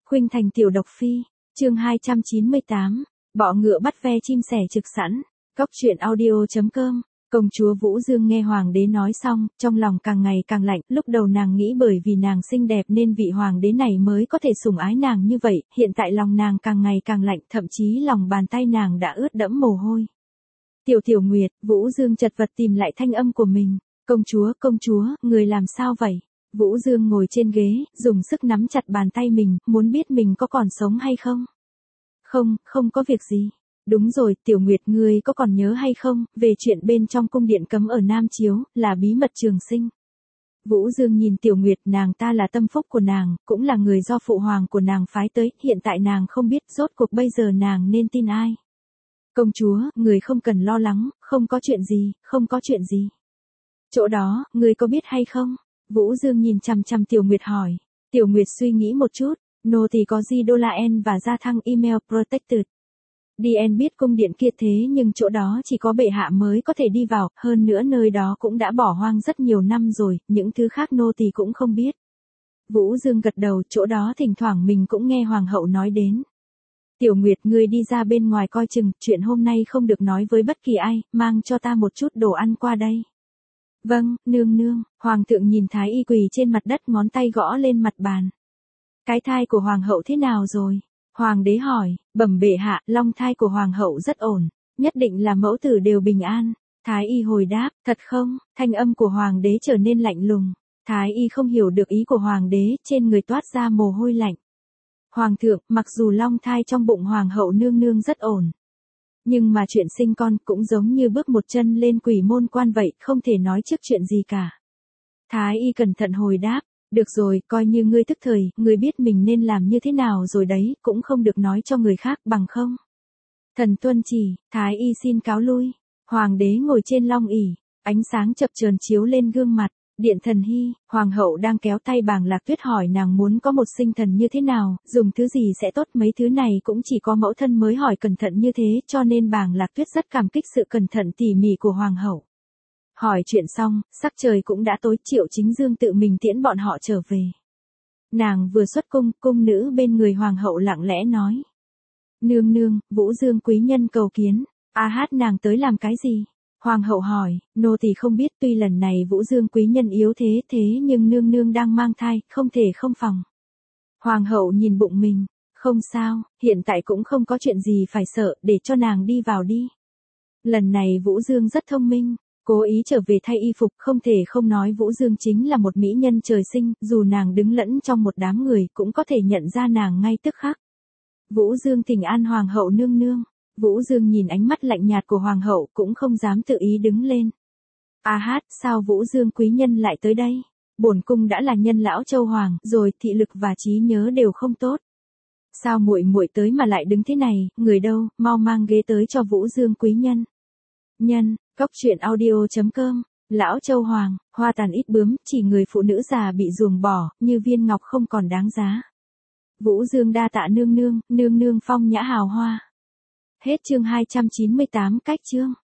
Khuynh Thành tiểu độc phi, chương 298, bọ ngựa bắt ve chim sẻ trực sẵn, Cóc truyện audio.com. Công chúa Vũ Dương nghe hoàng đế nói xong, trong lòng càng ngày càng lạnh, lúc đầu nàng nghĩ bởi vì nàng xinh đẹp nên vị hoàng đế này mới có thể sủng ái nàng như vậy, hiện tại lòng nàng càng ngày càng lạnh, thậm chí lòng bàn tay nàng đã ướt đẫm mồ hôi. Tiểu Nguyệt, Vũ Dương chật vật tìm lại thanh âm của mình, công chúa, người làm sao vậy? Vũ Dương ngồi trên ghế, dùng sức nắm chặt bàn tay mình, muốn biết mình có còn sống hay không? Không có việc gì. Đúng rồi, Tiểu Nguyệt ngươi có còn nhớ hay không, về chuyện bên trong cung điện cấm ở Nam Chiếu, là bí mật trường sinh. Vũ Dương nhìn Tiểu Nguyệt, nàng ta là tâm phúc của nàng, cũng là người do phụ hoàng của nàng phái tới, hiện tại nàng không biết rốt cuộc bây giờ nàng nên tin ai. Công chúa, người không cần lo lắng, không có chuyện gì. Chỗ đó, người có biết hay không? Vũ Dương nhìn chằm chằm Tiểu Nguyệt hỏi. Tiểu Nguyệt suy nghĩ một chút, nô thì có gì đô la N và gia thăng email protected. DN biết cung điện kia thế nhưng chỗ đó chỉ có bệ hạ mới có thể đi vào, hơn nữa nơi đó cũng đã bỏ hoang rất nhiều năm rồi, những thứ khác nô tỳ cũng không biết. Vũ Dương gật đầu, chỗ đó thỉnh thoảng mình cũng nghe hoàng hậu nói đến. Tiểu Nguyệt ngươi đi ra bên ngoài coi chừng, chuyện hôm nay không được nói với bất kỳ ai, mang cho ta một chút đồ ăn qua đây. Vâng, nương. Hoàng thượng nhìn thái y quỳ trên mặt đất, ngón tay gõ lên mặt bàn. Cái thai của hoàng hậu thế nào rồi? Hoàng đế hỏi, bẩm bệ hạ, long thai của hoàng hậu rất ổn, nhất định là mẫu tử đều bình an. Thái y hồi đáp, thật không? Thanh âm của hoàng đế trở nên lạnh lùng. Thái y không hiểu được ý của hoàng đế, trên người toát ra mồ hôi lạnh. Hoàng thượng, mặc dù long thai trong bụng hoàng hậu nương rất ổn, nhưng mà chuyện sinh con cũng giống như bước một chân lên quỷ môn quan vậy, không thể nói trước chuyện gì cả. Thái y cẩn thận hồi đáp, được rồi, coi như ngươi tức thời, ngươi biết mình nên làm như thế nào rồi đấy, cũng không được nói cho người khác, bằng không. Thần tuân chỉ, thái y xin cáo lui. Hoàng đế ngồi trên long ỷ, ánh sáng chập chờn chiếu lên gương mặt. Điện Thần Hy, hoàng hậu đang kéo tay Bàng Lạc Tuyết hỏi nàng muốn có một sinh thần như thế nào, dùng thứ gì sẽ tốt, mấy thứ này cũng chỉ có mẫu thân mới hỏi cẩn thận như thế, cho nên Bàng Lạc Tuyết rất cảm kích sự cẩn thận tỉ mỉ của hoàng hậu. Hỏi chuyện xong, sắc trời cũng đã tối, Triệu Chính Dương tự mình tiễn bọn họ trở về. Nàng vừa xuất cung, cung nữ bên người hoàng hậu lặng lẽ nói. Nương, Vũ Dương quý nhân cầu kiến. Nàng tới làm cái gì? Hoàng hậu hỏi, nô tỳ không biết, tuy lần này Vũ Dương quý nhân yếu thế nhưng nương đang mang thai, không thể không phòng. Hoàng hậu nhìn bụng mình, không sao, hiện tại cũng không có chuyện gì phải sợ, để cho nàng đi vào đi. Lần này Vũ Dương rất thông minh, cố ý trở về thay y phục, không thể không nói Vũ Dương chính là một mỹ nhân trời sinh, dù nàng đứng lẫn trong một đám người cũng có thể nhận ra nàng ngay tức khắc. Vũ Dương thỉnh an hoàng hậu nương. Vũ Dương nhìn ánh mắt lạnh nhạt của hoàng hậu cũng không dám tự ý đứng lên. Sao Vũ Dương quý nhân lại tới đây? Bổn cung đã là nhân lão châu hoàng, rồi thị lực và trí nhớ đều không tốt. Sao muội tới mà lại đứng thế này, người đâu, mau mang ghế tới cho Vũ Dương quý nhân. Cóc truyện audio.com. Lão châu hoàng, hoa tàn ít bướm, chỉ người phụ nữ già bị ruồng bỏ, như viên ngọc không còn đáng giá. Vũ Dương đa tạ nương phong nhã hào hoa. Hết chương 298 cách chương.